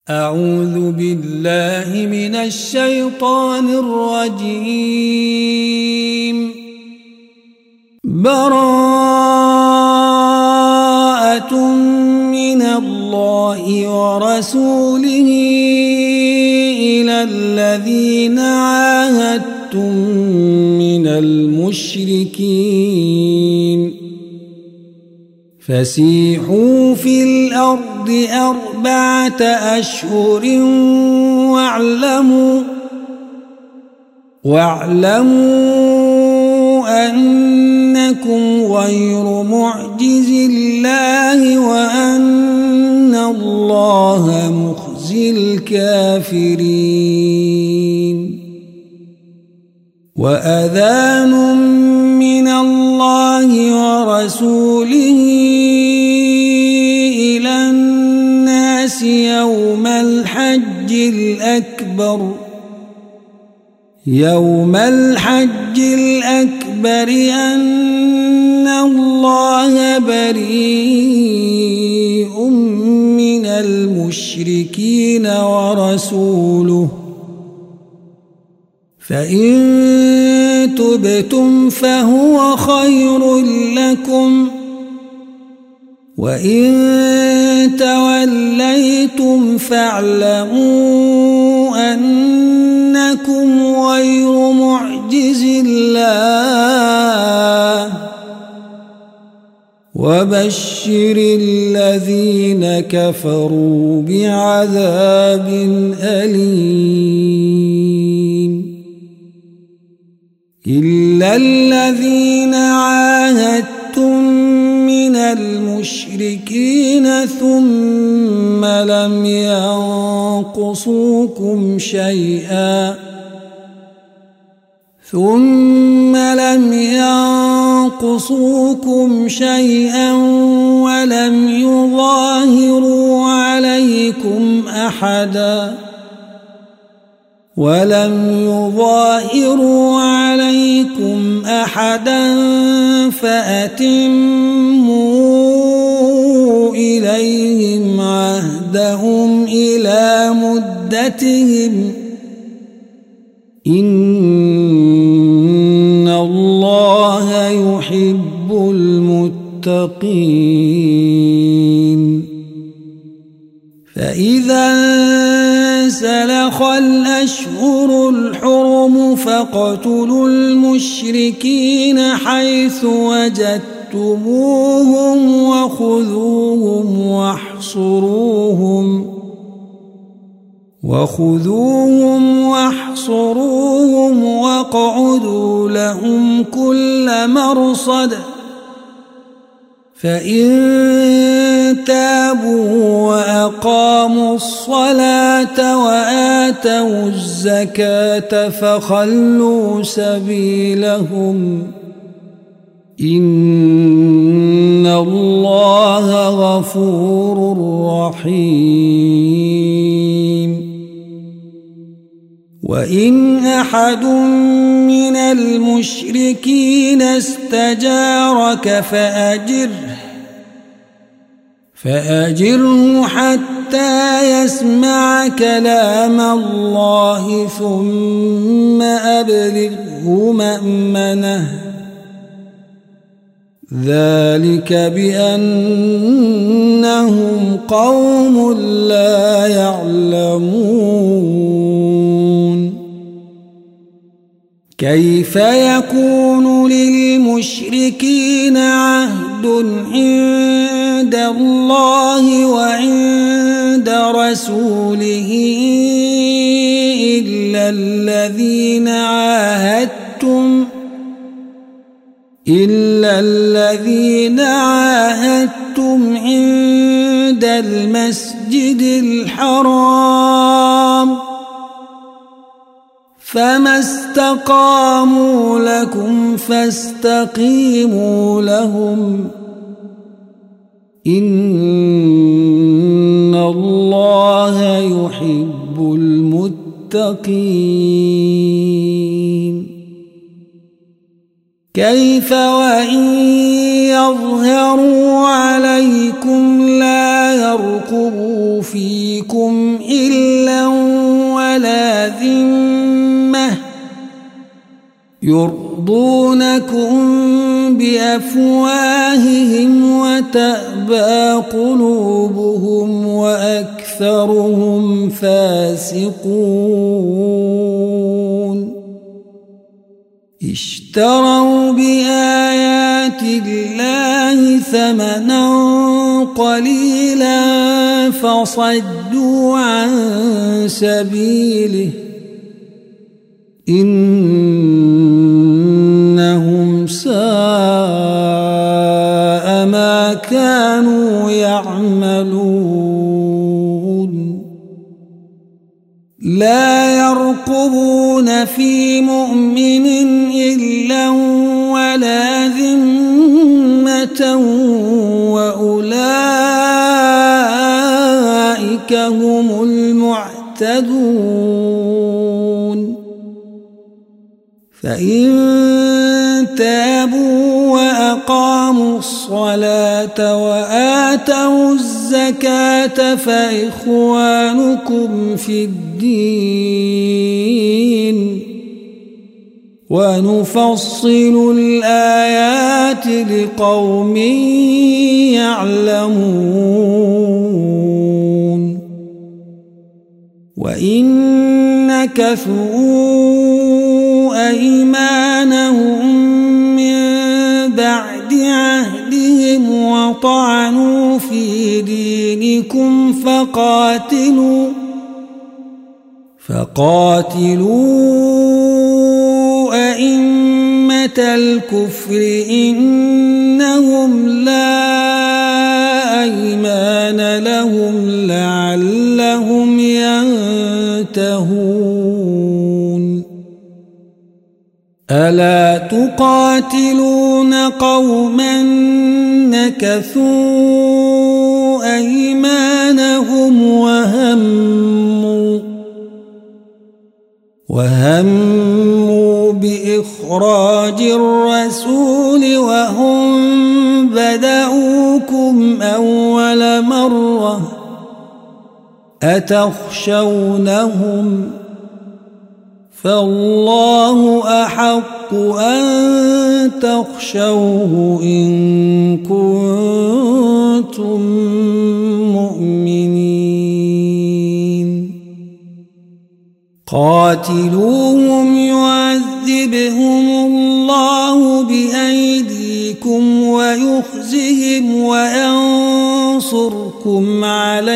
أعوذ بالله من الشيطان الرجيم. براءة من الله ورسوله إلى الذين عاهدتم من المشركين فسيحوا في الأرض 4 أشهر واعلموا أنكم غير معجز الله وأن الله مخزي الكافرين. وأذان من الله ورسوله إلى الناس يوم الحج الأكبر أن الله بريء من المشركين ورسوله فإن تبتم فهو خير لكم وإن توليتم فاعلموا أنكم غير معجز الله وبشر الذين كفروا بعذاب أليم. إلا الذين عاهدتم من المشركين ثم لم ينقصوكم شيئا ولم يظاهروا عليكم أحدا فأتموا إليهم عهدهم إلى مدتهم إن الله يحب المتقين. فإذا انسلخ الأشهر الحرم فاقتلوا المشركين حيث وجدتموهم وخذوهم واحصروهم واقعدوا لهم كل مرصد فإن تابوا وأقاموا الصلاة وآتوا الزكاة فخلوا سبيلهم إن الله غفور رحيم. وإن أحد من المشركين استجارك فأجره حتى يسمع كلام الله ثم أبلغه مأمنه ذلك بأنهم قوم لا يعلمون. كيف يكون للمشركين عهد عند الله وعند رسوله إلا الذين عاهدتم عند المسجد الحرام فما استقاموا لكم فاستقيموا لهم إن الله يحب المتقين. كيف وإن يظهروا عليكم لا يرقبوا فيكم إلا ولا ذمة يرضونكم بأفواههم وتأبى قلوبهم وأكثرهم فاسقون اشتروا بآيات الله ثمنا قليلا فصدوا عن سبيله إنهم ساء ما كانوا يعملون لا يرقبون في مؤمن إلا ولا ذمة وأولئك هم المعتدون فإن تابوا وأقاموا الصلاة وآتوا الزكاة فإخوانكم في الدين ونفصل الآيات لقوم يعلمون وإن نكثوا أيمانهم من بعد عهدهم وطعنوا في دينكم فقاتلوا أئمة الكفر إنهم لا أيمان لهم لعلهم ينتهون ألا تقاتلون قوما نكثوا أيمانهم وهموا بإخراج الرسول وهم بدأوكم أول مرة أتخشونهم فالله أحق أن تخشوه إن كنتم مؤمنين قاتلوهم يعذبهم الله بأيديكم ويخزهم وينصركم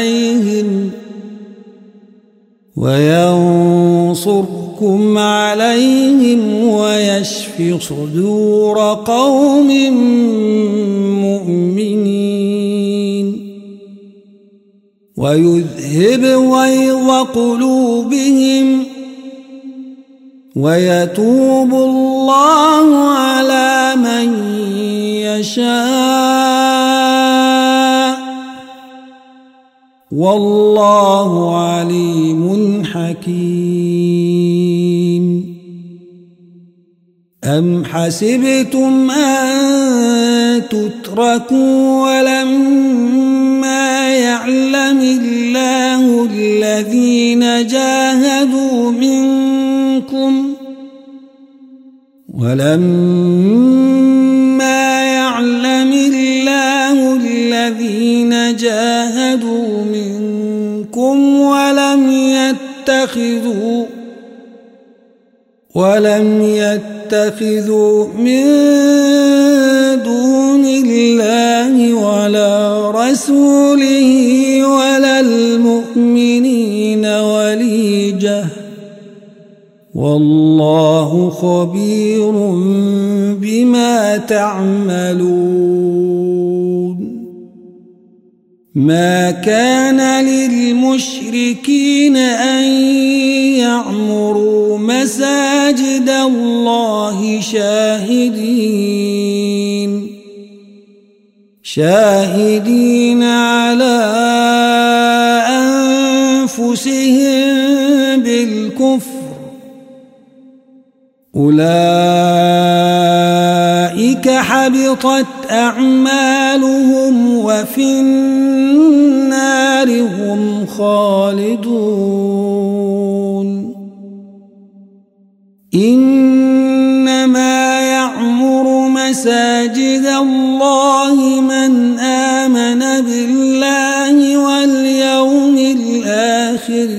عليهم ويشف صدور قوم مؤمنين ويذهب غيظ قلوبهم ويتوب الله على من يشاء والله عليم حكيم أم حسبتم أن تتركوا ولما يعلم الله الذين جاهدوا منكم ولم يتخذوا من دون الله ولا رسوله ولا المؤمنين وليجة والله خبير بما تعملون ما كان للمشركين أن يعمروا مساجد الله شاهدين على أنفسهم بالكفر أولئك أولئك حبطت أعمالهم وفي النار هم خالدون إنما يعمر مساجد الله من آمن بالله واليوم الآخر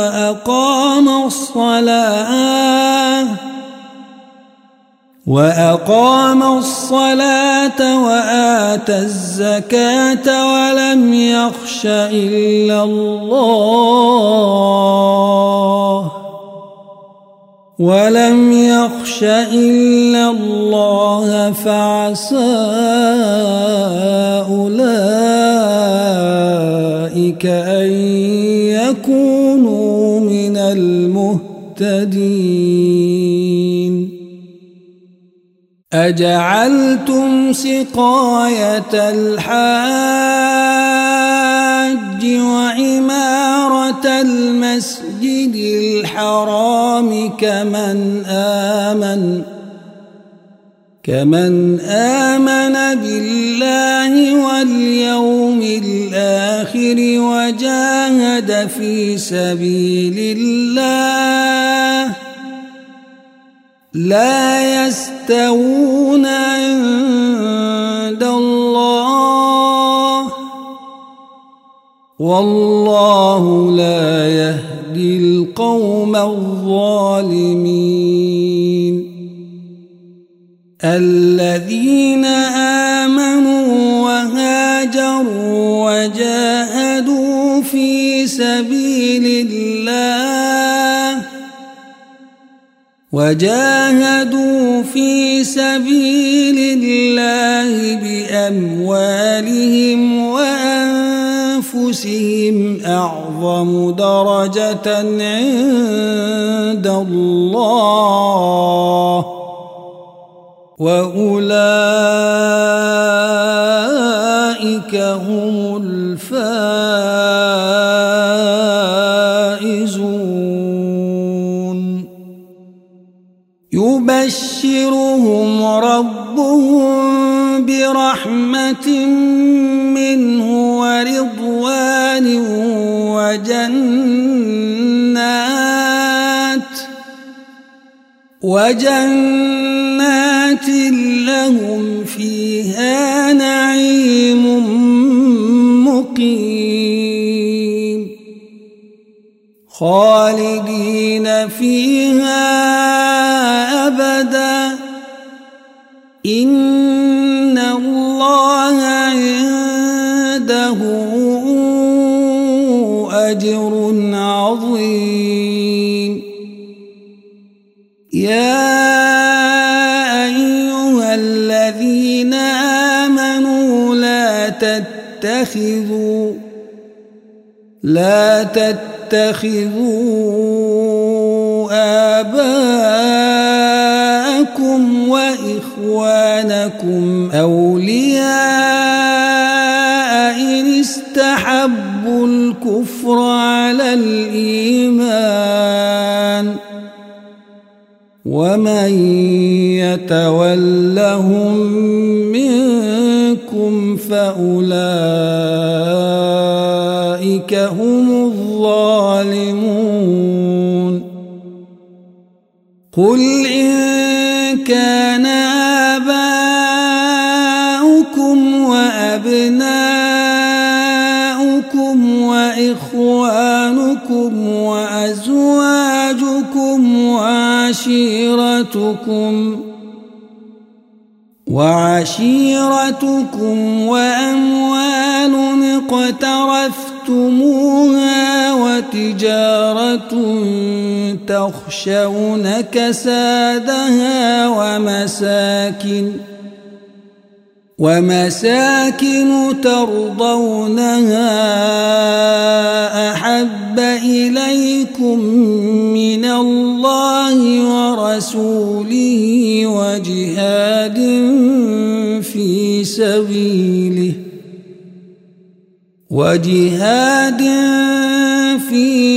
وأقام الصلاة وآتى الزكاة ولم يخش إلا الله فعسى أولئك أن يكونوا من المهتدين أجعلتم سقاية الحاج وعمارة المسجد الحرام كمن آمن بالله واليوم الآخر وجاهد في سبيل الله لا يستوون عند الله والله لا يهدي القوم الظالمين الذين آمنوا وهاجروا وجاهدوا في سبيل الله بأموالهم وأنفسهم أعظم درجة عند الله وأولئك هم الفائزون يبشرهم ربهم برحمة منه ورضوان وجنات لهم فيها نعيم مقيم خالدين فيها أبدا إن الله عنده أجر عظيم يا أيها الذين آمنوا لا تتخذوا آباءكم وإخوانكم أولياء إن استحبوا الكفر على الإيمان ومن يتولهم منكم فأولئك هم الظالمون قل إن كان آباؤكم وأبناؤكم وإخوانكم وأزواجكم وعشيرتكم وأموال اقترفتموها وتجارة تخشون كسادها ومساكن ترضونها أحب إليكم من الله ورسوله وجهاد في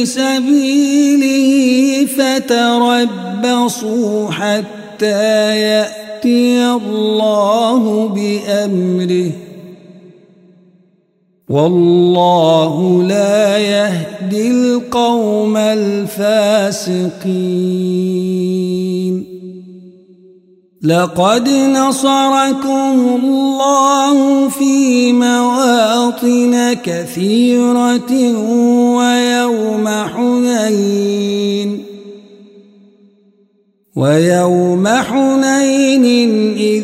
سبيله فتربصوا حتى يأتي يأتي الله بأمره والله لا يهدي القوم الفاسقين لقد نصركم الله في مواطن كثيرة ويوم حنين إذ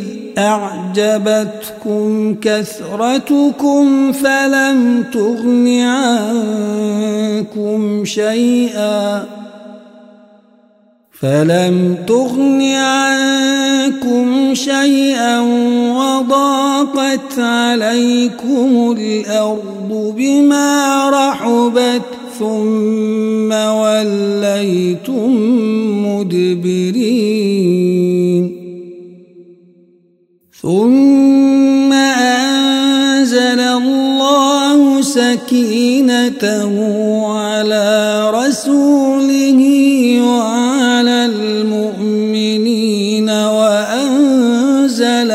أعجبتكم كثرتكم فلم تغن عنكم شيئا وضاقت عليكم الأرض بما رحبت ثم وليتم مدبرين ثم أنزل الله سكينته على رسوله وعلى المؤمنين وأنزل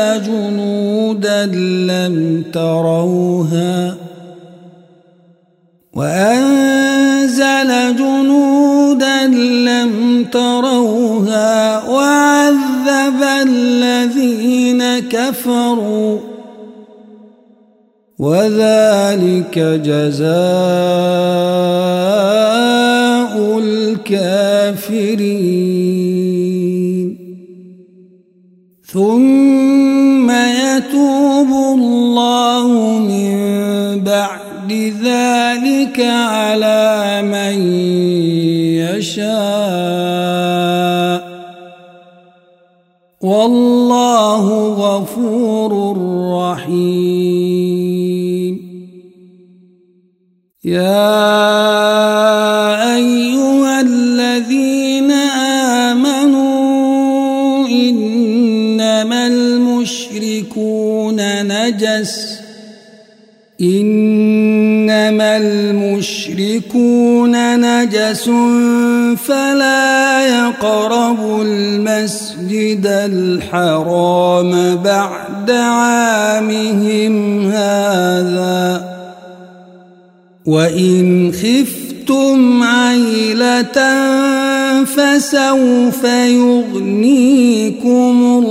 جنودا لم تروها وعذب الذين كفروا وذلك جزاء الكافرين ثم يتوب الله من بعد ذلك على من يشاء والله غفور رحيم يا أيها الذين آمنوا إنما المشركون نجس فلا يقربوا المسجد الحرام بعد عامهم هذا وإن خفتم عيلة فسوف يغنيكم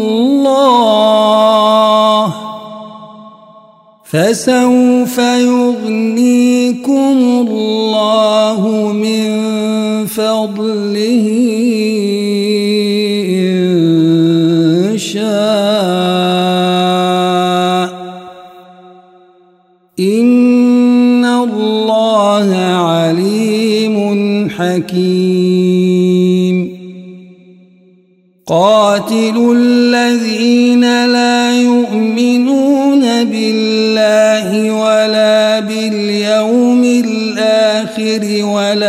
الله من فضله إن شاء إن الله عليم حكيم قاتلوا الذين لا يؤمنون بالله ولا باليوم الآخر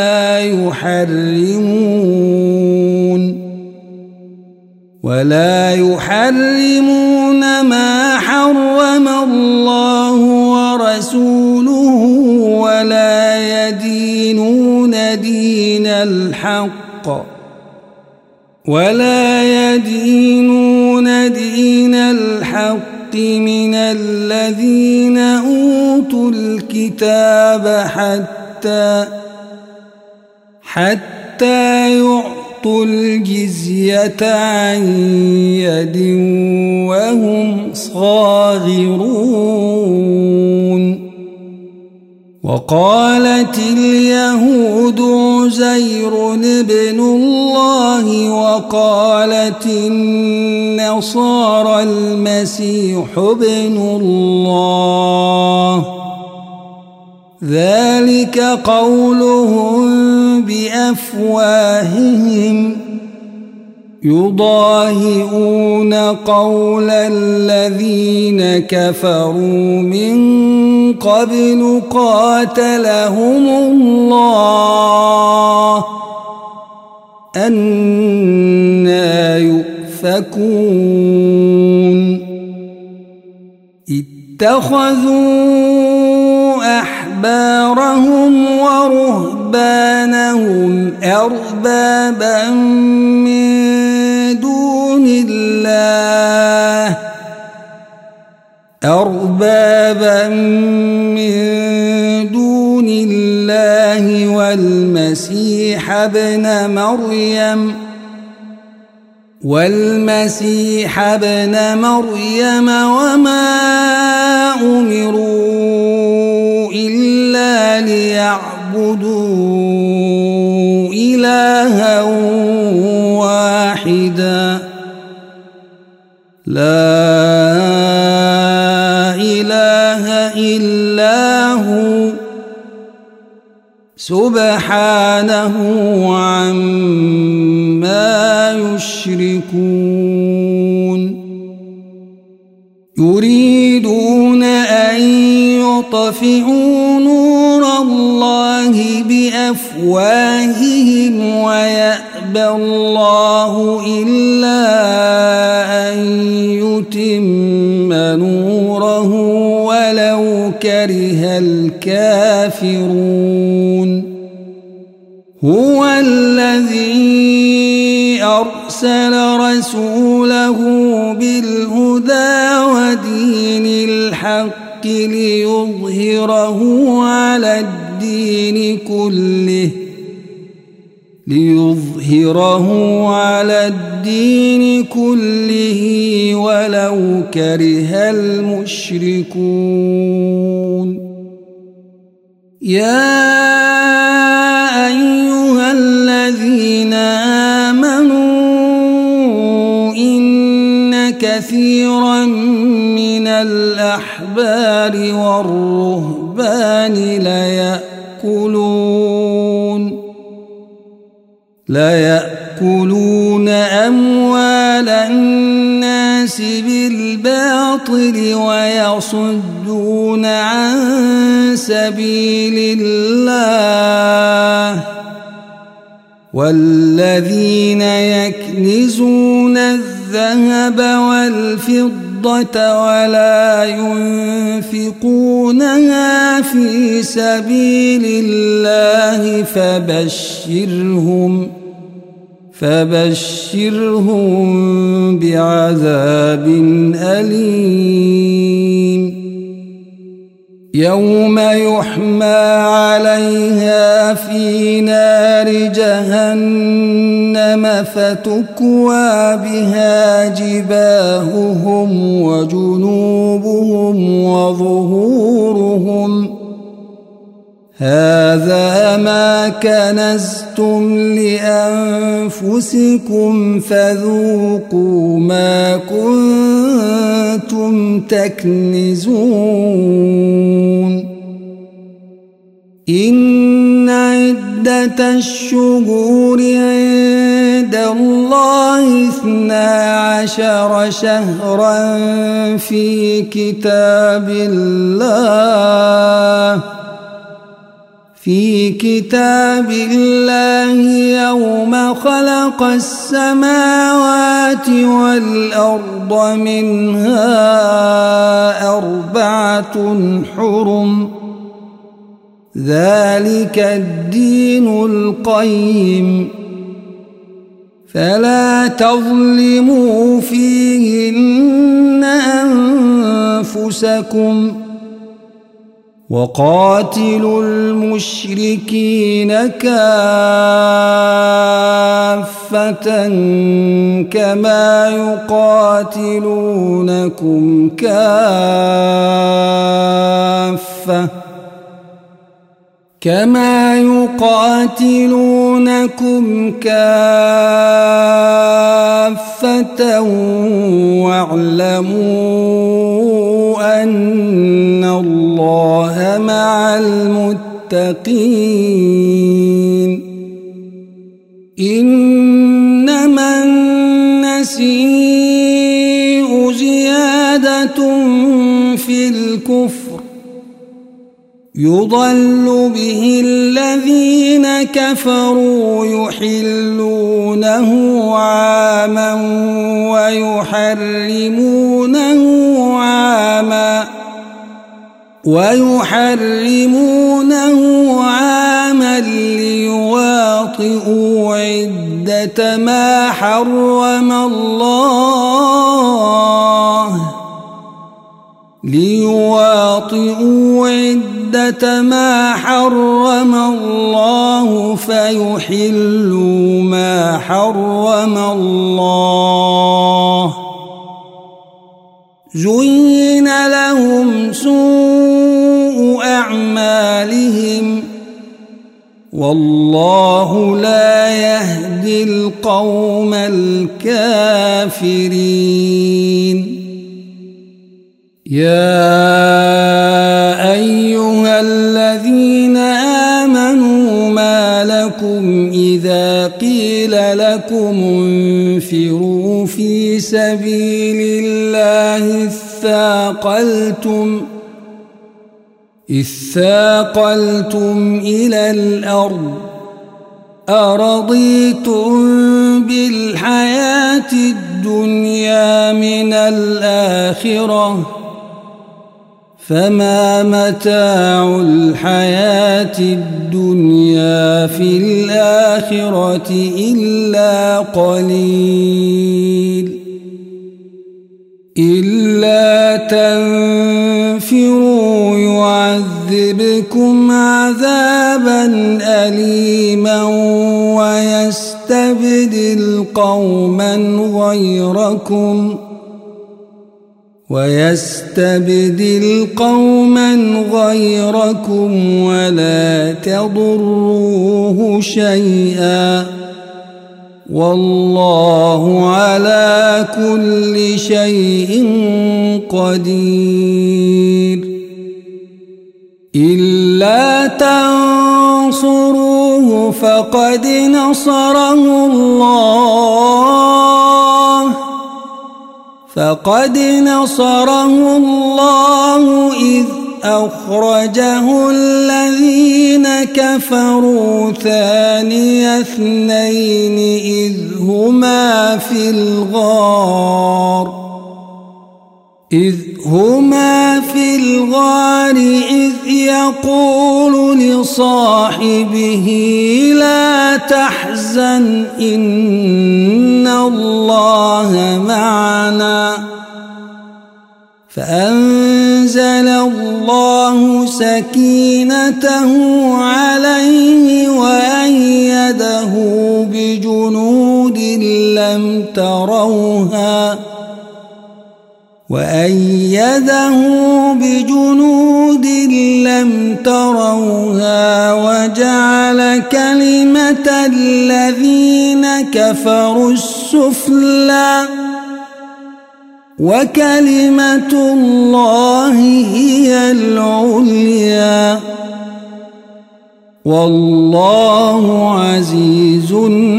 ولا يحرمون ما حرم الله ورسوله ولا يدينون دين الحق من الذين أوتوا الكتاب حتى يعطوا الجزية عن يد وهم صاغرون وقالت اليهود عزير ابن الله وقالت النصارى المسيح ابن الله ذلك قولهم بأفواههم يضاهئون قول الذين كفروا من قبل قاتلهم الله أنى يؤفكون اتخذوا أحبارهم ورهبانهم أربابا من دون الله أربابا من دون الله والمسيح ابن مريم وما أمروا إلا ليعبدوا إلها واحدا لا إله إلا هو سبحانه عما يشركون يريدون أن يطفئوا نور الله بأفواههم ويأبى الله إلا أن يتم نوره ولو كره الكافرون هو الذي أرسل رسوله بالهدى ودين الحق ليظهره على الدين كله ولو كره المشركون يا أيها الذين آمنوا إن كثيرا من الأحبار والرهبان ليأكلون أموال الناس بالباطل ويصدون عن سبيل الله والذين يكنزون الذهب والفضة ولا ينفقونها في سبيل الله فبشرهم بعذاب أليم يوم يحمى عليها في نار جهنم فتكوى بها جباههم وجنوبهم وظهورهم هذا ما كنزتم لأنفسكم فذوقوا ما كنتم تكنزون إن عدة الشهور عند الله 12 شهرا في كتاب الله يوم خلق السماوات والأرض منها 4 حرم ذلك الدين القيم فلا تظلموا فيهن أنفسكم وقاتلوا المشركين كافة كما يقاتلونكم كافة واعلموا أن الله مع المتقين إنما النسيء زيادة في الكفر يضل به الذين كفروا يحلونه عاما ويحرمونه عاما ويحرمونه عاما ليواطئوا عدة ما حرم الله فيحلوا ما حرم الله. زين لهم سوء أعمالهم والله لا يهدي القوم الكافرين. يا أيها الذين آمنوا ما لكم إذا قيل لكم انفروا في سبيل الله اثاقلتم إلى الأرض أرضيتم بالحياة الدنيا من الآخرة فما متاع الحياة الدنيا في الآخرة إلا قليل. إلا تنفروا يعذبكم عذابا أليما ويستبدل قوما غيركم ولا تضروه شيئا والله على كل شيء قدير. إلا تنصروه فقد نصره الله إذ أخرجه الذين كفروا ثاني اثنين إذ هما في الغار إذ يقول لصاحبه لا تحزن إن الله معنا فأنزل الله سكينته عليه وأيده بجنود لم تروها وجعل كلمة الذين كفروا السفلى وكلمة الله هي العليا والله عزيز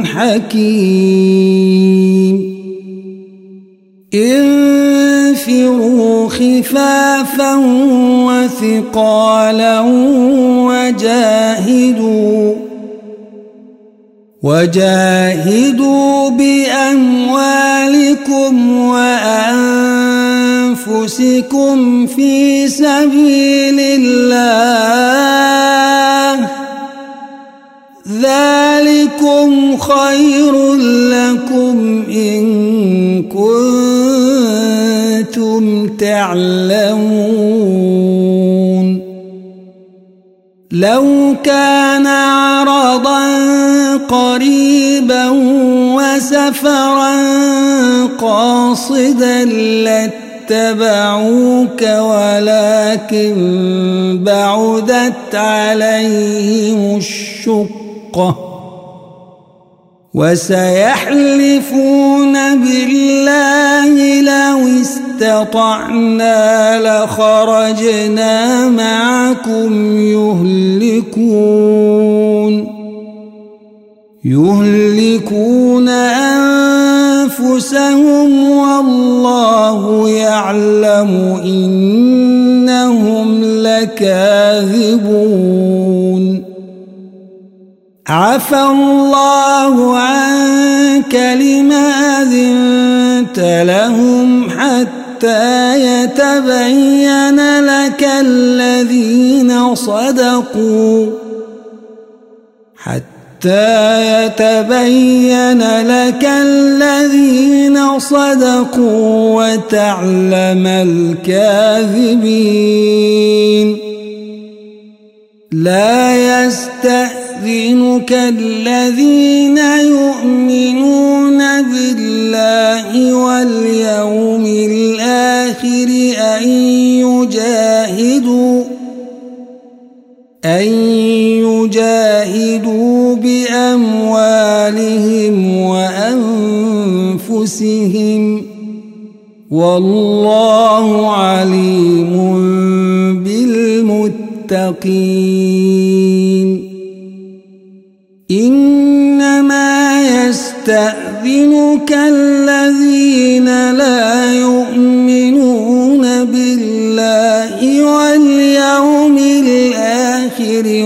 حكيم. انفروا خفافا وثقالا وجاهدوا بأموالكم وأنفسكم في سبيل الله ذلكم خير لكم إن كنتم تعلمون. لو كان عرضا قريبا وسفرا قاصدا لاتبعوك ولكن بعدت عليهم الشقة وسيحلفون بالله لو استطعنا لخرجنا معكم يهلكون أنفسهم والله يعلم إنهم لكاذبون. عفى الله عنك لما أذنت لهم حتى يتبين لك الذين صدقوا وتعلم الكاذبين لا يستأذنك الذين يؤمنون بالله واليوم الآخر أن يجاهدوا بأموالهم وأنفسهم والله عليم بالمتقين إنما يستأذنك الذين لا يؤمنون بالله واليوم الآخر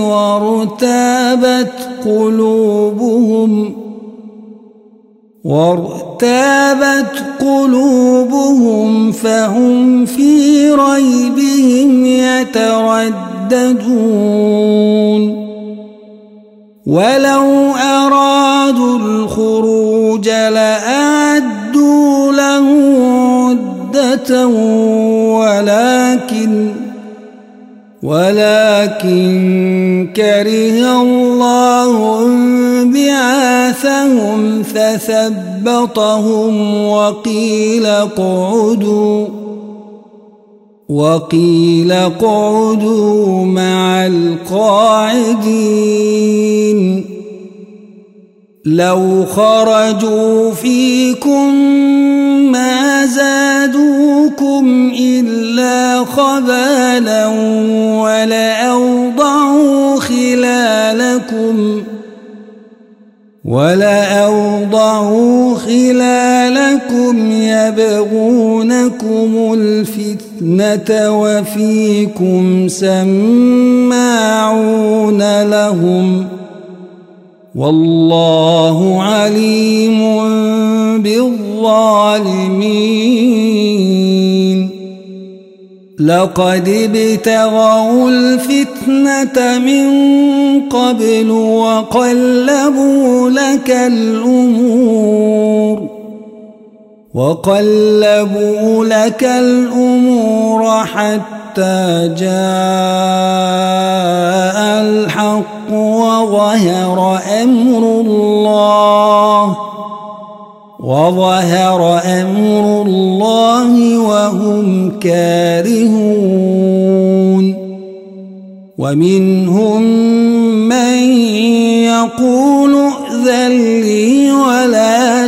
وارتابت قلوبهم فهم في ريبهم يترددون ولو أرادوا الخروج لأعدوا له عدة ولكن كره الله بعاثهم فثبطهم وقيل اقعدوا مع القاعدين لو خرجوا فيكم ما زادوكم إلا خبالا ولأوضعوا خلالكم يبغونكم الفتنة وفيكم سماعون لهم والله عليم بالظالمين لقد ابتغوا الفتنة من قبل وقلبوا لك الأمور حتى جاء الحق وظهر أمر الله وهم كارهون ومنهم من يقول ائذن لي ولا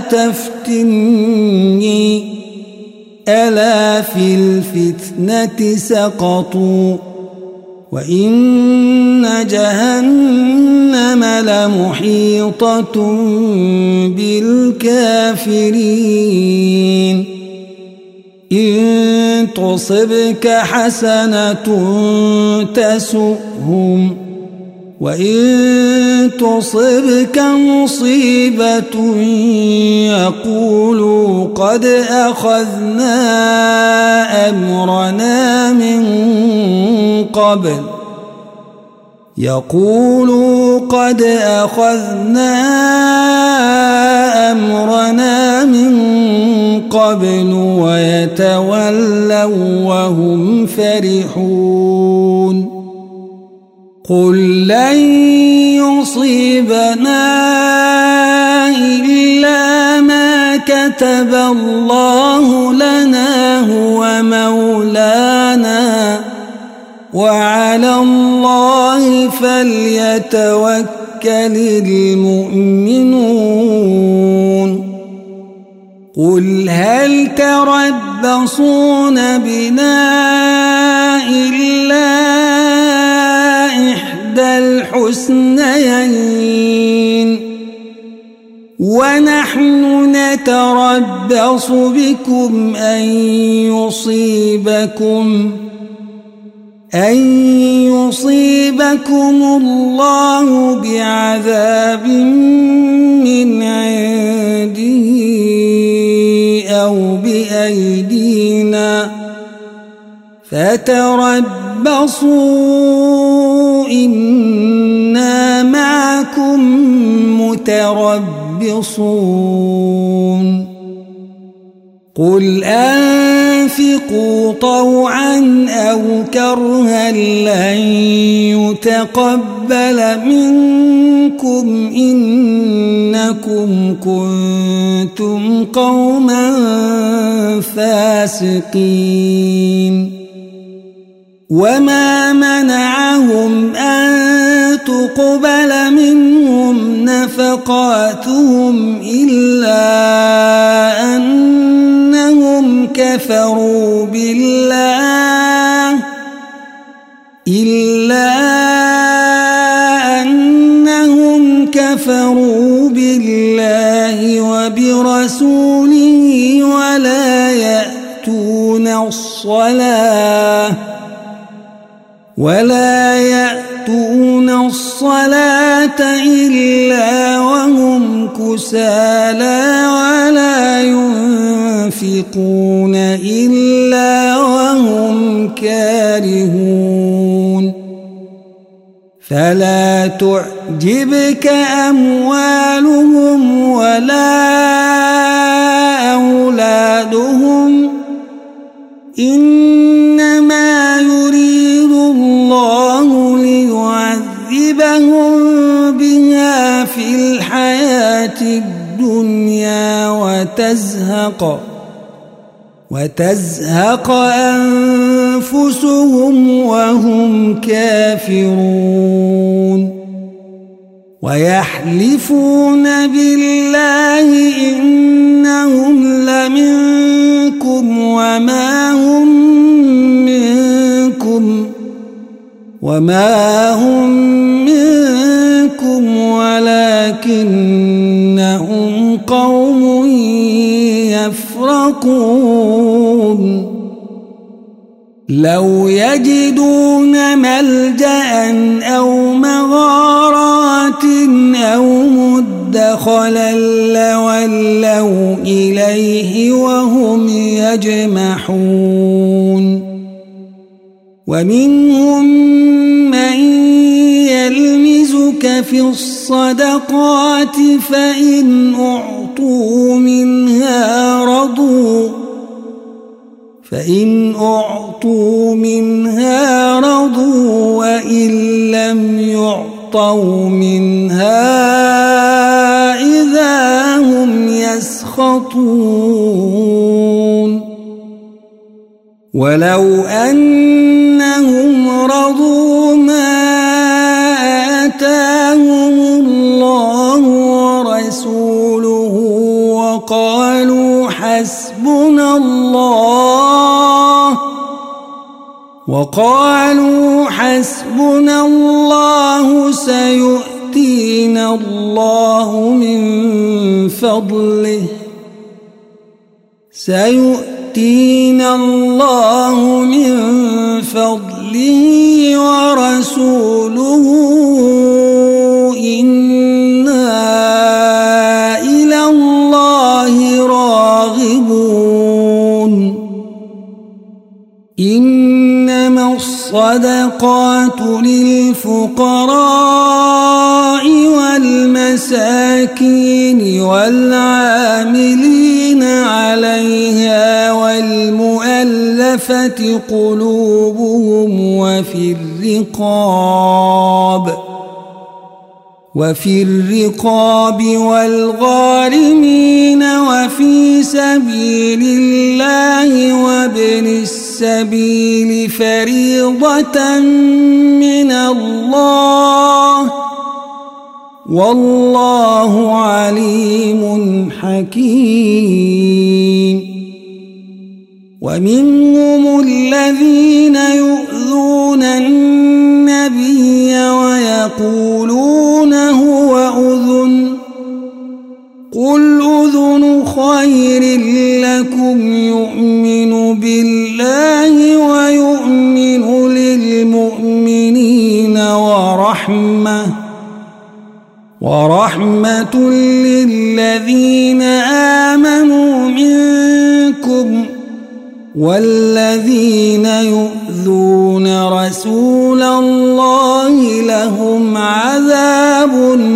تفتني ألا في الفتنة سقطوا وإن جهنم لمحيطة بالكافرين إن تصبك حسنة تسؤهم وإن تصبك مصيبة يقولوا قد أخذنا أمرنا من قبل ويتولوا وهم فرحون قل لن يصيبنا إلا ما كتب الله لنا هو مولانا وعلى الله فليتوكل المؤمنون قل هل تربصون بنا إلا إحدى الحسنيين ونحن نتربص بكم أن يصيبكم الله بعذاب من عنده أو بأيدينا فتربصوا إنا معكم متربصون قل أنفقوا طوعا أو كرها لن يتقبل منكم إنكم كنتم قوما فاسقين وما منعهم أن تقبل منهم نفقاتهم إلا أنهم كفروا بالله وبرسوله ولا يأتون الصلاة إلا وهم كسالى ولا ينفقون إلا وهم كارهون فلا تعجبك أموالهم ولا أولادهم إنما يريد الله ليعذبهم بها في الحياة الدنيا وتزهق أنفسهم وهم كافرون ويحلفون بالله إنهم لمنكم وما هم منكم ولكنهم قوم يفرقون لو يجدون ملجأ أو مغارات أو مدخلا لولوا إليه وهم يجمحون ومنهم من يلمزك في الصدقات فإن أعطوا منها رضوا وإن لم يعطوا منها إذا هم يسخطون ولو أنهم رضوا ما آتاهم الله ورسوله وقالوا حسبنا الله سيؤتينا الله من فضله ورسوله إنا إلى الله راغبون إنما الصدقات للفقراء والمساكين والعاملين عليها والمؤلفة قلوبهم وفي الرقاب والغارمين وفي سبيل الله وابن السبيل فريضة من الله والله عليم حكيم ومنهم الذين يؤذون النبي ويقولون هو أذن قل أذن خير لكم يؤمن بالله ويؤمن للمؤمنين ورحمة للذين آمنوا منكم والذين يؤذون رسول الله لهم عذاب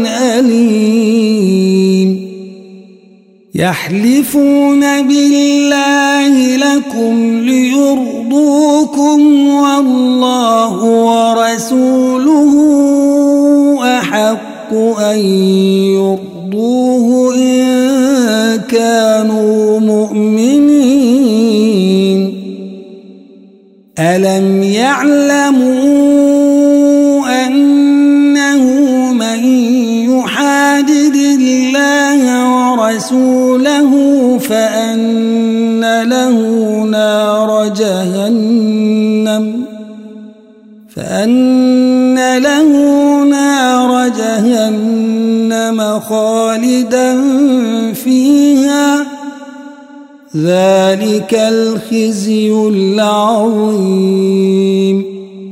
أليم يحلفون بالله لكم ليرضوكم والله ورسوله أحق أن يرضوه إن كانوا مؤمنين ألم يعلموا أنه من يحادد الله ورسوله فأن له نار جهنم خالدا فيها ذلك الخزي العظيم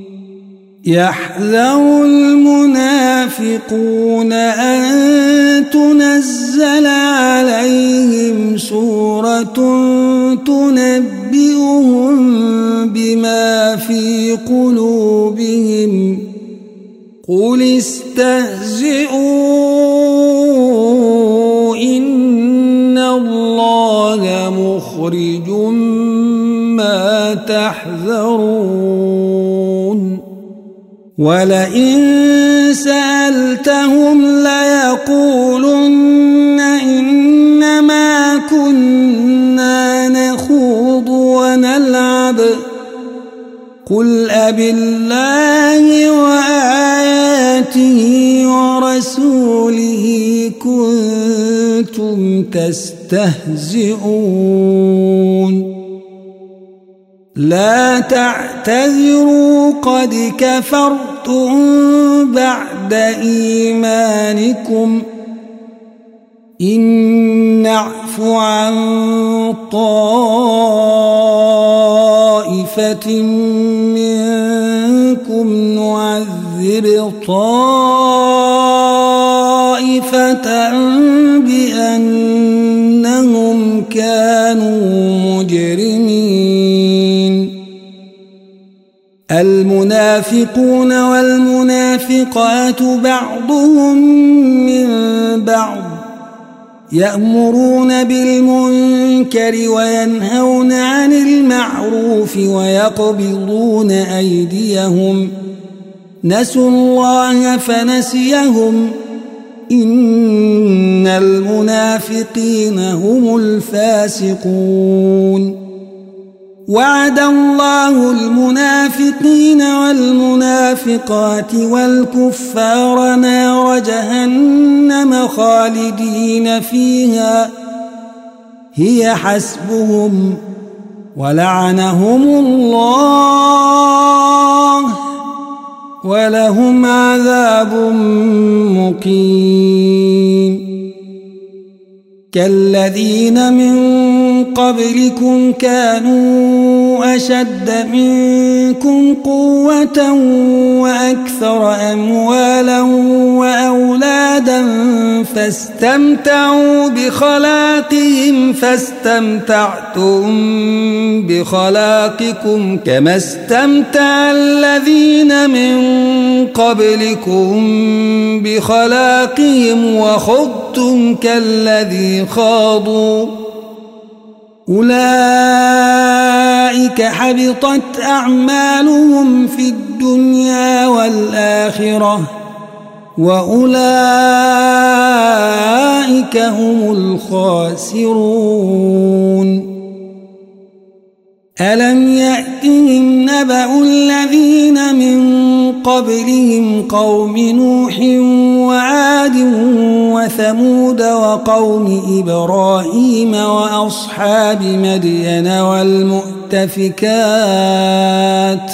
يحذر المنافقون أن تنزل عليهم سورة تنبئهم بما في قلوبهم قل استهزئوا إن الله مخرج ما تحذرون ولئن سألتهم ليقولن إنما كنا نخوض ونلعب قل أبالله وآياته ورسوله كنتم تستهزئون لا تعتذروا قد كفرتم بعد إيمانكم إن نعف عن طائفة منكم نعذب طائفة بأنهم كانوا مجرمين المنافقون والمنافقات بعضهم من بعض يأمرون بالمنكر وينهون عن المعروف ويقبضون أيديهم نسوا الله فنسيهم إن المنافقين هم الفاسقون وعد الله المنافقين والمنافقات والكفار نار جهنم خالدين فيها هي حسبهم ولعنهم الله ولهم عذاب مقيم كالذين من قبلكم كانوا أشد منكم قوة وأكثر أموالا وأولادا فاستمتعوا بخلاقهم فاستمتعتم بخلاقكم كما استمتع الذين من قبلكم بخلاقهم وخضتم كالذي خاضوا أولئك حبطت أعمالهم في الدنيا والآخرة وأولئك هم الخاسرون ألم يأتهم نبأ الذين من قبلهم قوم نوح وعاد وثمود وقوم إبراهيم وأصحاب مدين والمؤتفكات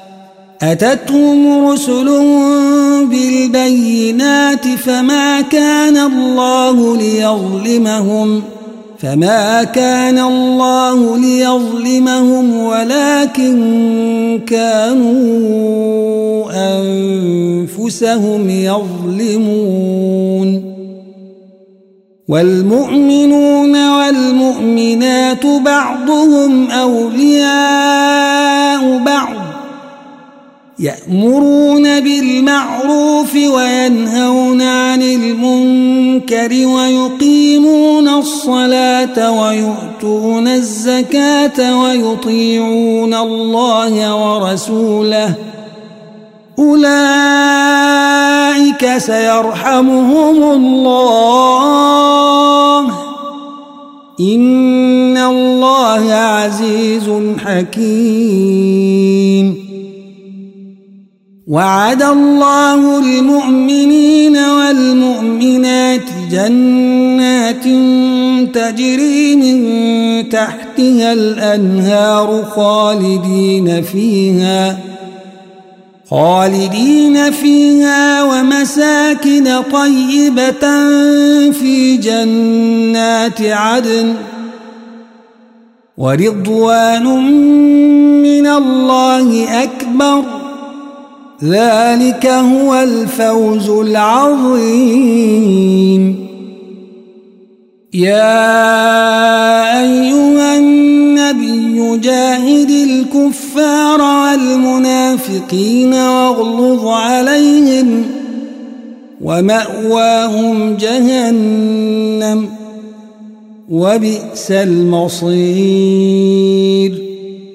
أتتهم رسلهم بالبينات فما كان الله ليظلمهم ولكن كانوا أنفسهم يظلمون والمؤمنون والمؤمنات بعضهم أولياء بعض يأمرون بالمعروف وينهون عن المنكر ويقيمون الصلاة ويؤتون الزكاة ويطيعون الله ورسوله أولئك سيرحمهم الله إن الله عزيز حكيم وعد الله المؤمنين والمؤمنات جنات تجري من تحتها الأنهار خالدين فيها ومساكن طيبة في جنات عدن ورضوان من الله أكبر ذلك هو الفوز العظيم يا أيها النبي جاهد الكفار والمنافقين واغلظ عليهم ومأواهم جهنم وبئس المصير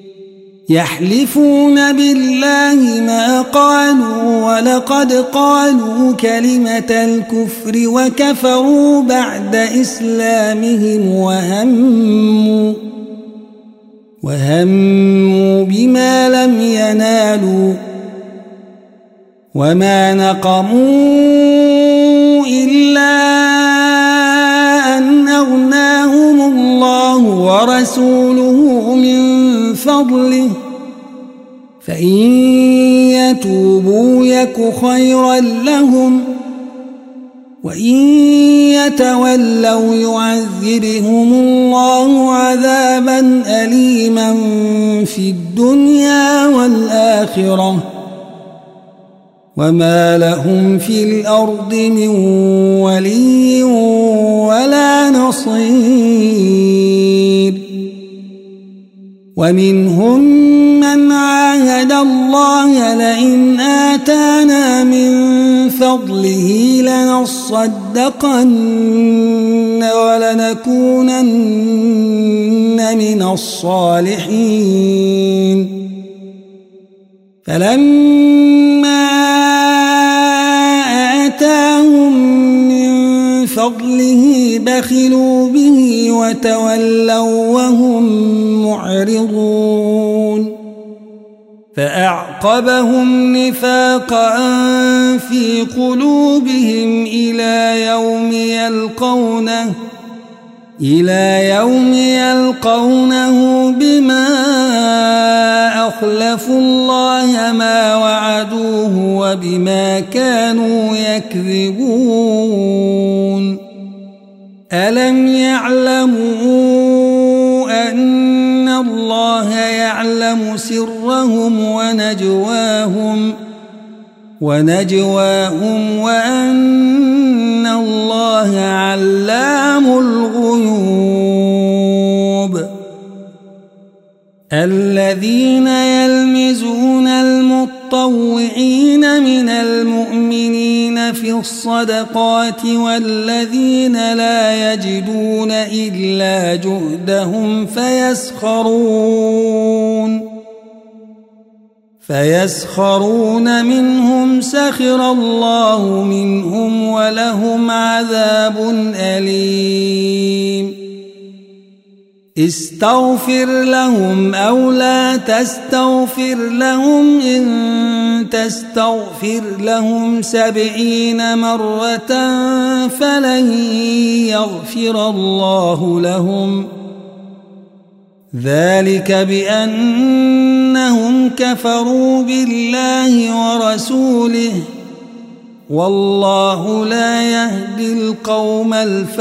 يحلفون بالله ما قالوا ولقد قالوا كلمة الكفر وكفروا بعد إسلامهم وهموا بما لم ينالوا وما نقموا إلا أن أغناهم الله ورسوله من فضله فإن يتوبوا يك خيرا لهم وإن يتولوا يعذبهم الله عذابا أليما في الدنيا والآخرة وما لهم في الأرض من ولي ولا نصير ومنهم من عاهد الله لئن آتانا من فضله لنصدقن ولنكونن من الصالحين فلما آتاهم من فضله بخلوا به وتولوا وهم معرضون فأعقبهم نفاقا في قلوبهم إلى يوم يلقونه بما أخلفوا الله ما وعدوه وبما كانوا يكذبون ألم يعلموا أن الله يعلم سرهم ونجواهم وأن الله علام الغيوب الذين يلمزون المطوعين من المؤمنين في الصدقات والذين لا يجدون إلا جهدهم فيسخرون منهم سخر الله منهم ولهم عذاب أليم استغفر لهم أو لا تستغفر لهم إن تستغفر لهم 70 مرة فلن يغفر الله لهم ذلك بأنهم كفروا بالله ورسوله والله لا يهدي القوم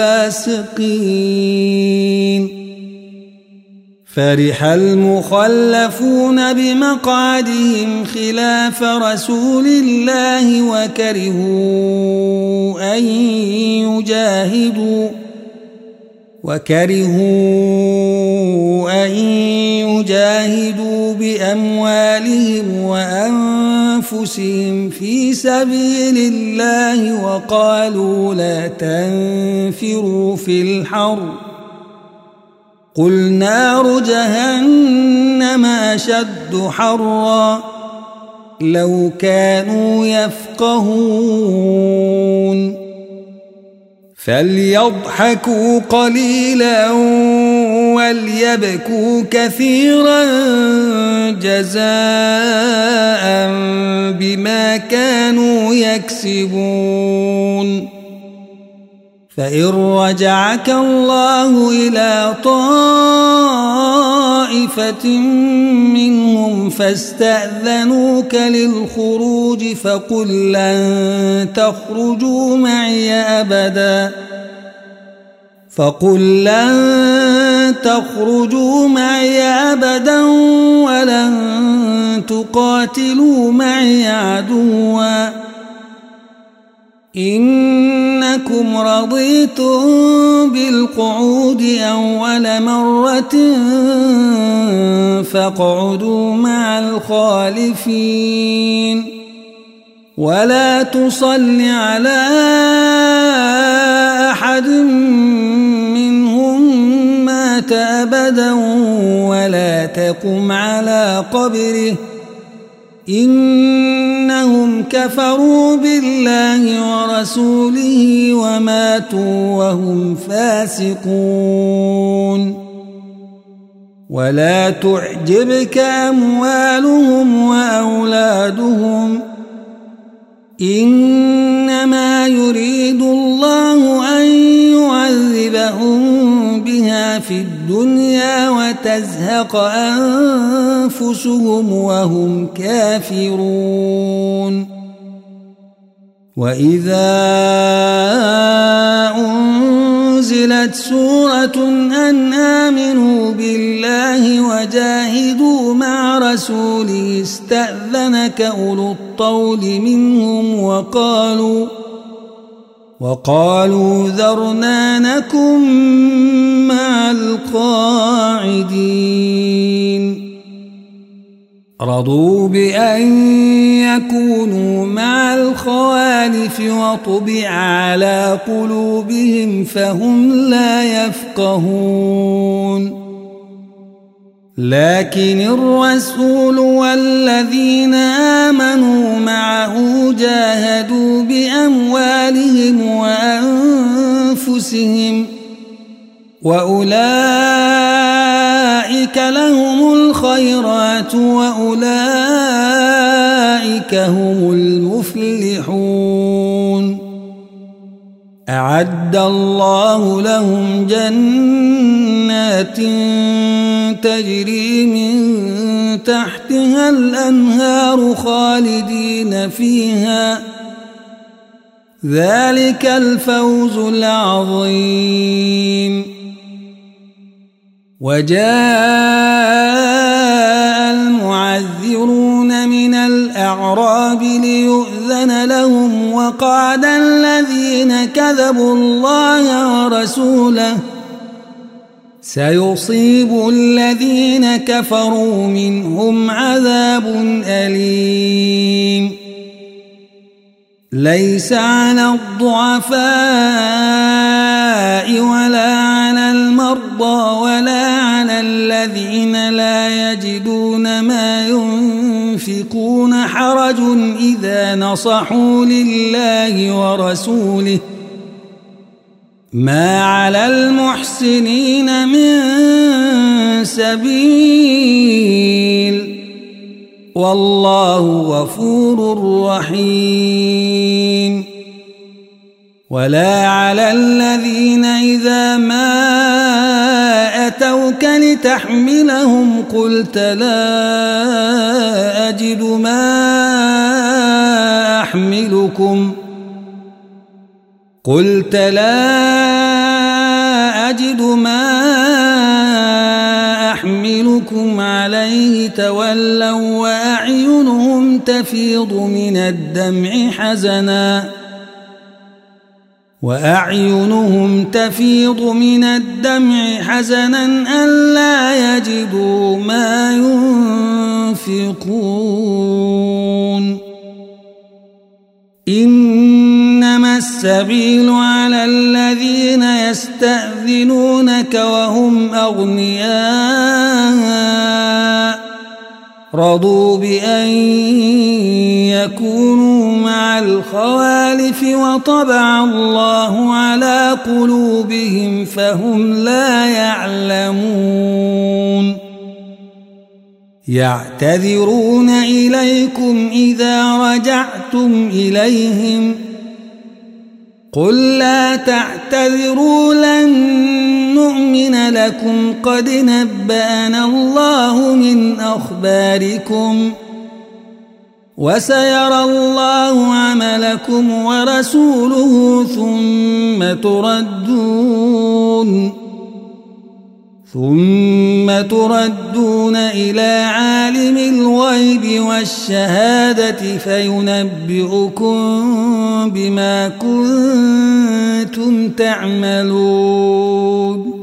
الفاسقين فرح المخلفون بمقعدهم خلاف رسول الله وكرهوا وكرهوا أن يجاهدوا بأموالهم وأنفسهم في سبيل الله وقالوا لا تنفروا في الحر قل نار جهنم أشد حرا لو كانوا يفقهون فليضحكوا قليلا وليبكوا كثيرا جزاء بما كانوا يكسبون فإن رجعك الله إلى طائفة منهم فاستأذنوك للخروج فقل لن تخرجوا معي أبدا ولن تقاتلوا معي عدوا إنكم رضيتم بالقعود أول مرة فاقعدوا مع الخالفين ولا تصل على أحد منهم مات أبدا ولا تقم على قبره إنهم كفروا بالله ورسوله وماتوا وهم فاسقون ولا تعجبك أموالهم وأولادهم إنما يريد الله أن يعذبهم بها في الدنيا وتزهق أنفسهم وهم كافرون وإذا أنزلت سورة أن آمنوا بالله وجاهدوا مع رسوله استأذنك أولو الطول منهم وقالوا ذرنا نكن مع القاعدين رضوا بأن يكونوا مع الخوالف وطبع على قلوبهم فهم لا يفقهون لكن الرسول والذين آمنوا معه جاهدوا بأموالهم وأنفسهم وأولئك لهم الخيرات وأولئك هم المفلحون أعد الله لهم جنات تجري من تحتها الأنهار خالدين فيها ذلك الفوز العظيم وجاء المعذرون من الأعراب ليؤذن لهم وقعد الذين كذبوا الله ورسوله سيصيب الذين كفروا منهم عذاب أليم ليس على الضعفاء ولا على المرضى ولا على الذين لا يجدون ما ينفقون حرج إذا نصحوا لله ورسوله ما على المحسنين من سبيل والله غفور رحيم ولا على الذين إذا ما أتوك لتحملهم قلت لا أجد ما أحملكم عليه تولوا وأعينهم تفيض من الدمع وأعينهم تفيض من الدمع حزنا ألا يجدوا ما ينفقون إنما السبيل على الذين يستأذنونك وهم أغنياء رضوا بأن يكونوا مع الخوالف وطبع الله على قلوبهم فهم لا يعلمون يعتذرون إليكم إذا رجعتم إليهم قل لا تعتذروا لن نؤمن لكم قد نبأنا الله من أخباركم وسيرى الله عملكم ورسوله ثم تردون إلى عالم الغيب والشهادة فينبئكم بما كنتم تعملون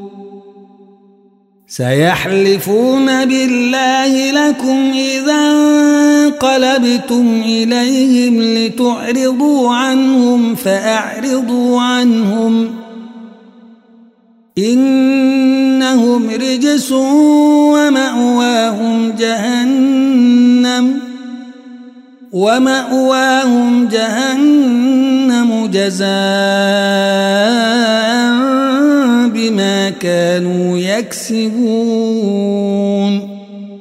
سيحلفون بالله لكم إذا انقلبتم إليهم لتعرضوا عنهم فأعرضوا عنهم إنهم رجس ومأواهم جهنم جزاء بما كانوا يكسبون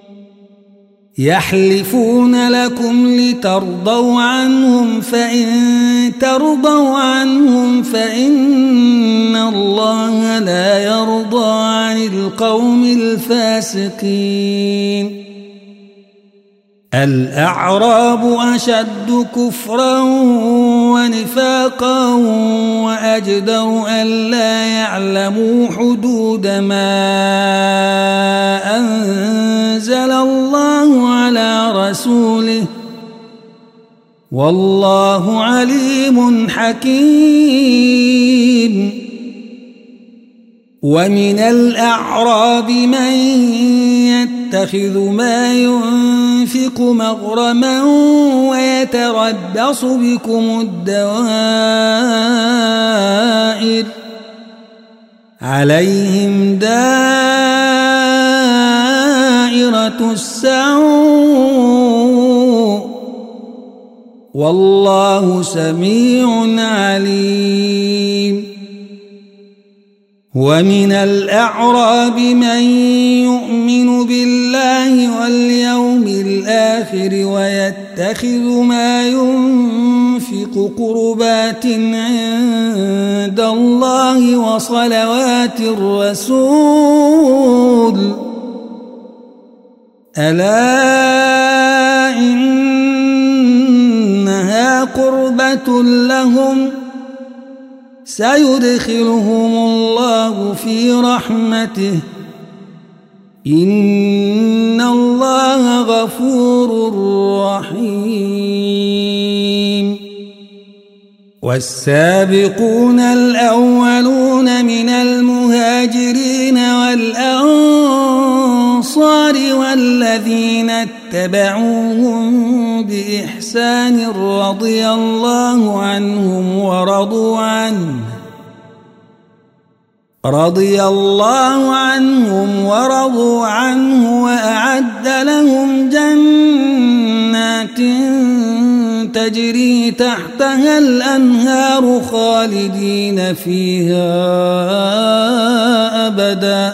يحلفون لكم لترضوا عنهم فإن ترضوا عنهم فإن الله لا يرضى عن القوم الفاسقين الأعراب أشد كفرا ونفاقا وأجدر ألا يعلموا حدود ما أنزل الله على رسوله والله عليم حكيم ومن الأعراب من يتخذ ما ينفق مغرما ويتربص بكم الدوائر عليهم دائرة السوء والله سميع عليم ومن الأعراب من يؤمن بالله واليوم الآخر ويتخذ ما ينفق قربات عند الله وصلوات الرسول ألا إنها قربة لهم سيدخلهم الله في رحمته إن الله غفور رحيم والسابقون الأولون من المهاجرين والأنصار والذين اتبعوهم بإحسان رضي الله عنهم ورضوا عنه وأعد لهم جنات تجري تحتها الأنهار خالدين فيها أبدا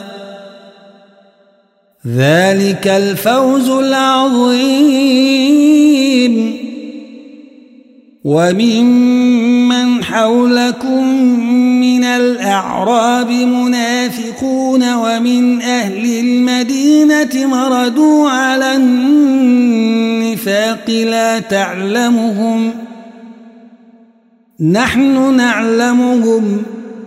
ذلك الفوز العظيم وممن حولكم من الأعراب منافقون ومن أهل المدينة مردوا على النفاق لا تعلمهم نحن نعلمهم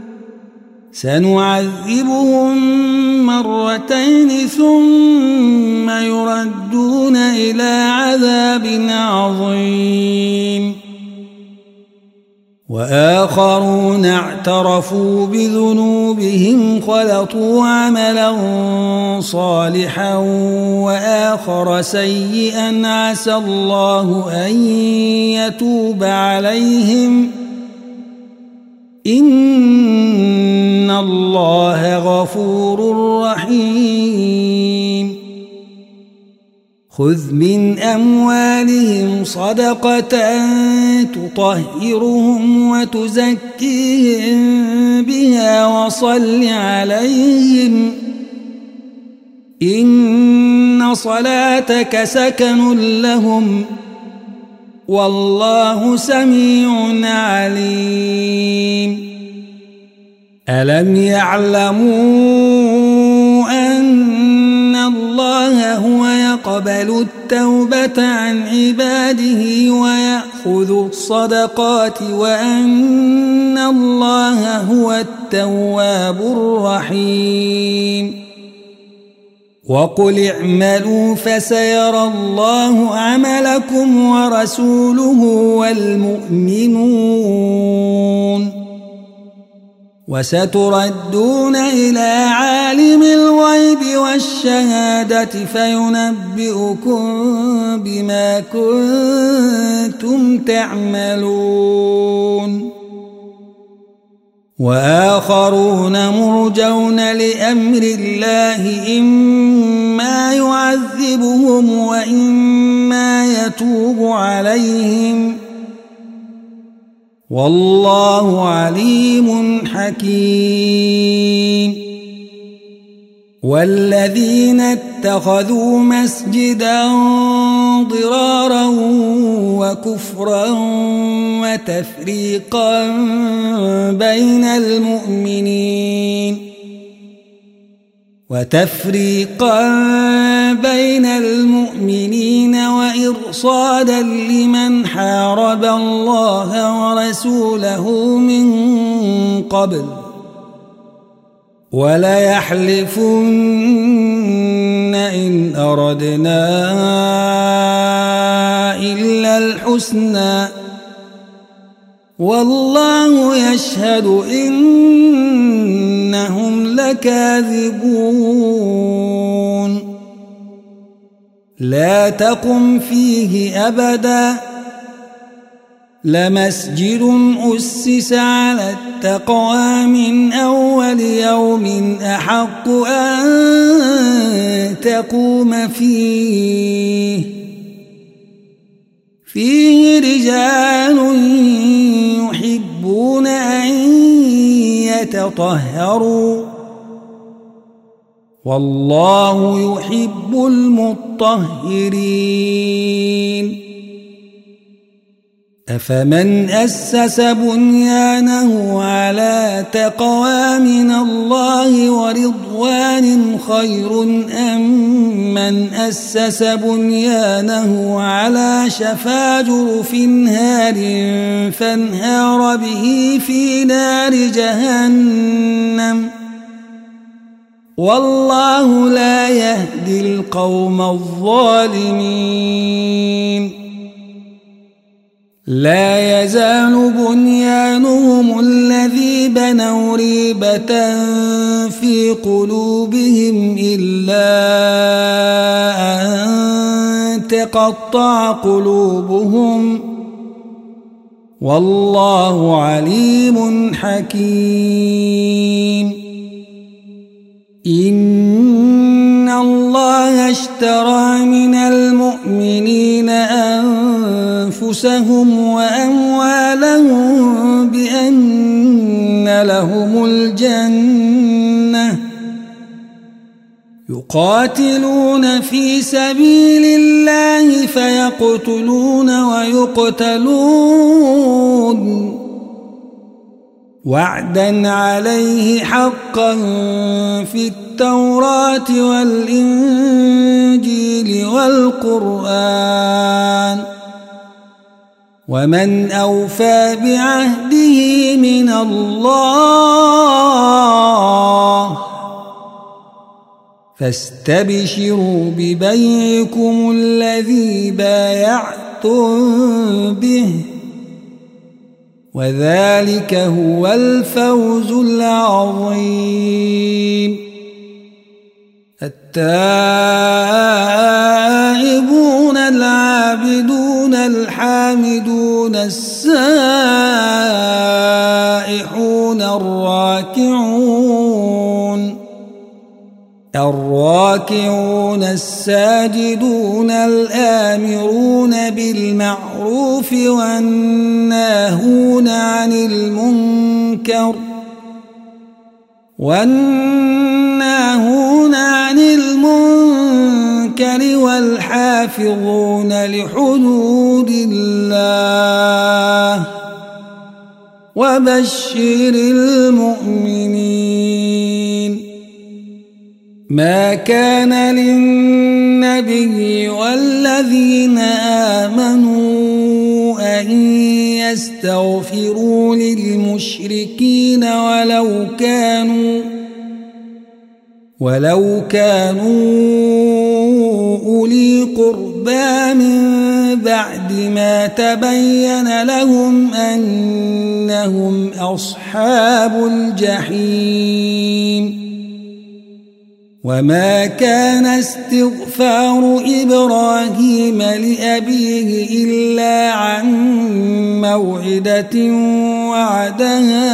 سنعذبهم مرتين ثم يردون إلى عذاب عظيم وآخرون اعترفوا بذنوبهم خلطوا عملا صالحا وآخر سيئا عسى الله أن يتوب عليهم إن الله غفور رحيم خذ من أموالهم صدقة تطهرهم وتزكيهم بها وصل عليهم إن صلاتك سكن لهم والله سميع عليم ألم يعلموا أن الله هو يقبل التوبة عن عباده ويأخذ الصدقات وأن الله هو التواب الرحيم وقل اعملوا فسيرى الله عملكم ورسوله والمؤمنون وستردون إلى عالم الغيب والشهادة فينبئكم بما كنتم تعملون وآخرون مرجون لأمر الله إما يعذبهم وإما يتوب عليهم والله عليم حكيم والذين اتخذوا مسجدا ضرارا وكفرا وتفريقا بين المؤمنين وإرصادا لمن حارب الله ورسوله من قبل وليحلفن إن أردنا إلا الحسنى والله يشهد إنهم لكاذبون لا تقم فيه أبدا لمسجد أسس على التقوى من أول يوم أحق أن تقوم فيه رجال يحبون أن يتطهروا والله يحب المطهرين أفمن أسس بنيانه على تقوى من الله ورضوان خير أم من أسس بنيانه على شفا جرف هار فانهار به في نار جهنم والله لا يهدي القوم الظالمين لا يزال بنيانهم الذي بنوا ريبة في قلوبهم إلا أن تقطع قلوبهم والله عليم حكيم إن الله اشترى من المؤمنين أنفسهم وأموالهم بأن لهم الجنة يقاتلون في سبيل الله فيقتلون ويقتلون وعدا عليه حقا في التوراة والإنجيل والقرآن ومن أوفى بعهده من الله فاستبشروا ببيعكم الذي بايعتم به وذلك هو الفوز العظيم. التائبون العابدون الحامدون السائحون الراكعون الساجدون الآمرون بالمعروف والناهون عن المنكر والحافظون لحدود الله وبشر المؤمنين. ما كان للنبي والذين آمنوا أن يستغفروا للمشركين ولو كانوا أولي قربى من بعد ما تبين لهم أنهم أصحاب الجحيم. وما كان استغفار إبراهيم لأبيه إلا عن موعدة وعدها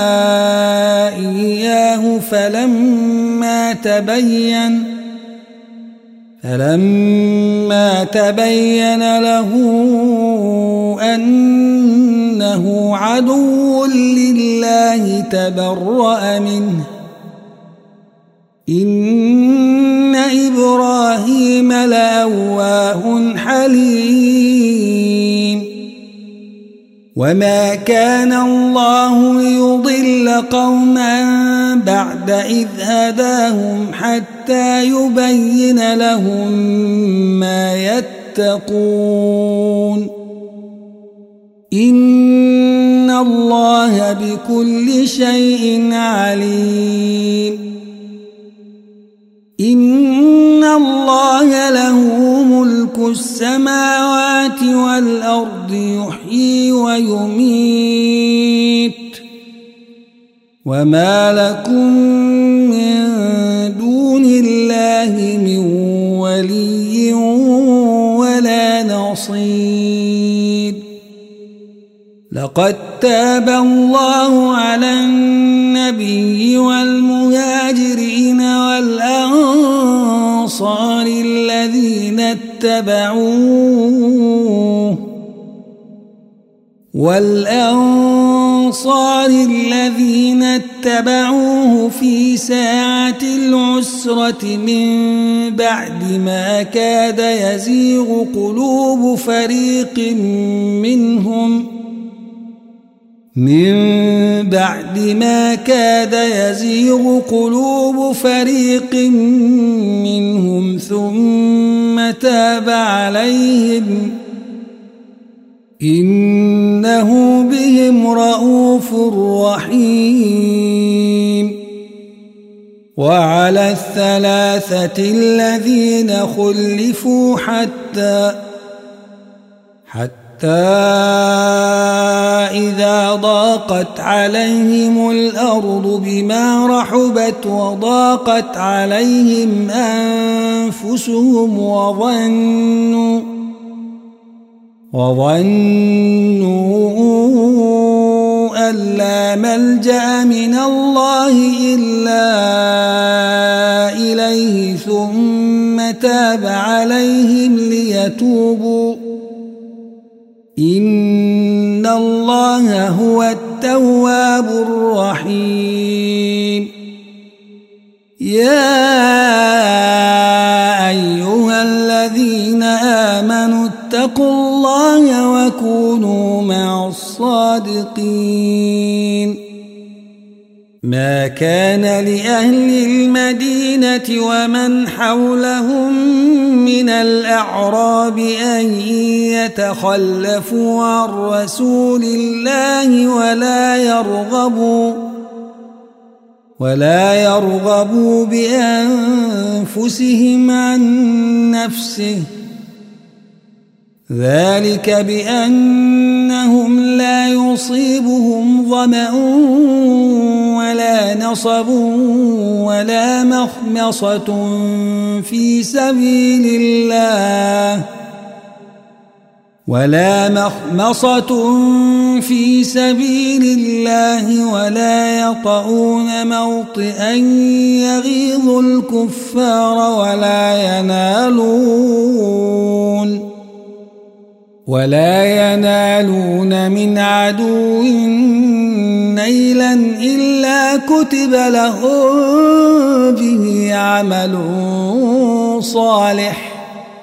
إياه فلما تبين له أنه عدو لله تبرأ منه. إن إبراهيم لأواه حليم. وما كان الله ليضل قوما بعد إذ هداهم حتى يبين لهم ما يتقون. إن الله بكل شيء عليم. إن الله له ملك السماوات والأرض يحيي ويميت. وما لكم من دون الله من ولي ولا نصير. لقد تاب الله على النبي والمهاجرين والأنصار الذين اتبعوه في ساعة العسرة من بعد ما كاد يزيغ قلوب فريق منهم ثم تاب عليهم إنه بهم رءوف رحيم. وعلى الثلاثة الذين خلفوا حتى إذا ضاقت عليهم الأرض بما رحبت وضاقت عليهم أنفسهم وظنوا أن لا ملجأ من الله إلا إليه ثم تاب عليهم ليتوبوا إن الله هو التواب الرحيم. يا أيها الذين آمنوا اتقوا الله وكونوا مع الصادقين. ما كان لأهل المدينة ومن حولهم من الأعراب أن يتخلفوا عن رسول الله ولا يرغبوا بأنفسهم عن نفسه ذلك بأنهم لا يصيبهم ظمأ ولا نصب ولا مخمصة في سبيل الله ولا يطؤون موطئا يغيظ الكفار ولا ينالون من عدو نيلا إلا كتب لهم به عمل صالح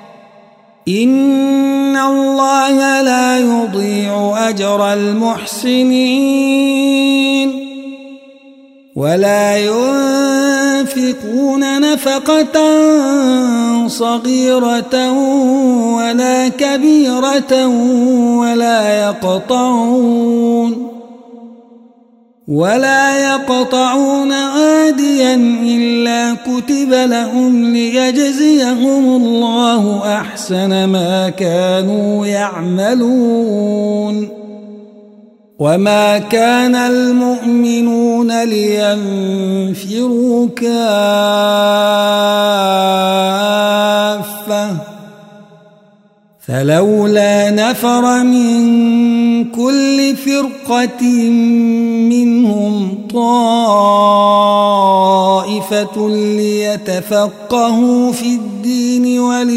إن الله لا يضيع أجر المحسنين ولا ينفقون نفقة صغيرة ولا كبيرة ولا يقطعون واديا إلا كتب لهم ليجزيهم الله أحسن ما كانوا يعملون وما كان المؤمنون لينفروا كافة فلولا نفر من كل فرقة منهم طائفة ليتفقهوا في الدين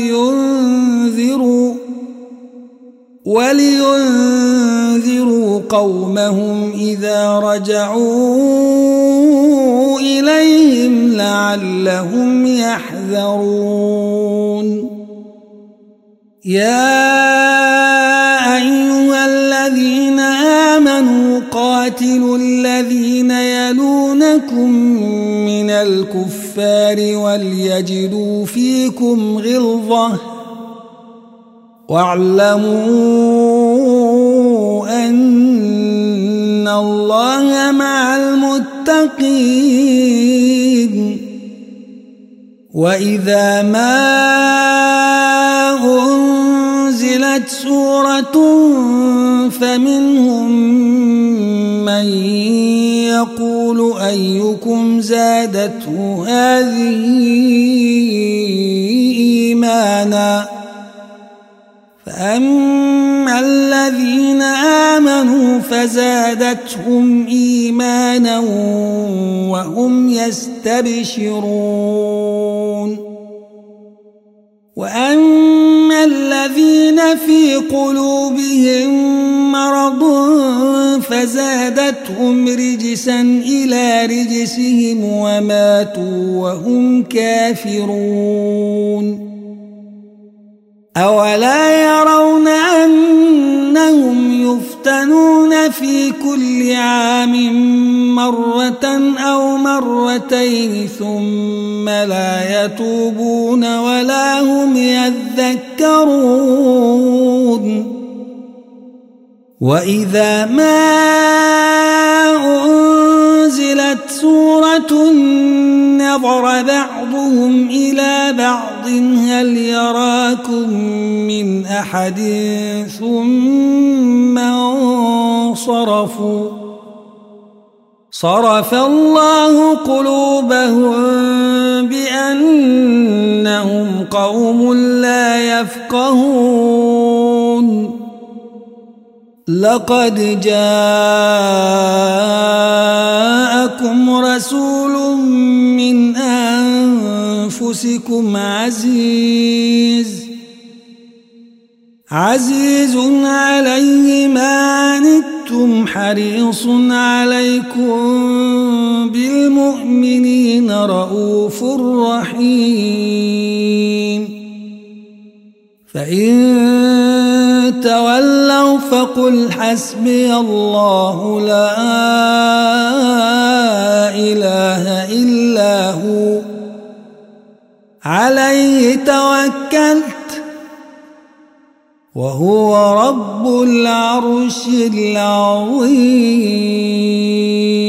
ولينذروا قومهم إذا رجعوا إليهم لعلهم يحذرون يا أيها الذين آمنوا قاتلوا الذين يلونكم من الكفار وليجدوا فيكم غلظة واعلموا أن الله مع المتقين وإذا ما أنزلت سورة فمنهم من يقول أيكم زادته هذه إيمانا فأما الذين آمنوا فزادتهم إيمانا وهم يستبشرون وأما الذين في قلوبهم مرض فزادتهم رجسا إلى رجسهم وماتوا وهم كافرون أولا يرون أنهم يفتنون في كل عام مرة أو مرتين ثم لا يتوبون ولا هم يذكرون وإذا ما أنزلت سورة نظر بعضهم إلى بعض هل يراكم من أحد ثم انصرفوا صرف الله قلوبهم بأنهم قوم لا يفقهون لقد جاءكم رسول من أنفسكم عزيز عليه ما عنتم حريص عليكم بالمؤمنين رؤوف رحيم فإن تولوا فقل حسبي الله لا إله إلا هو عليه توكلت وهو رب العرش العظيم.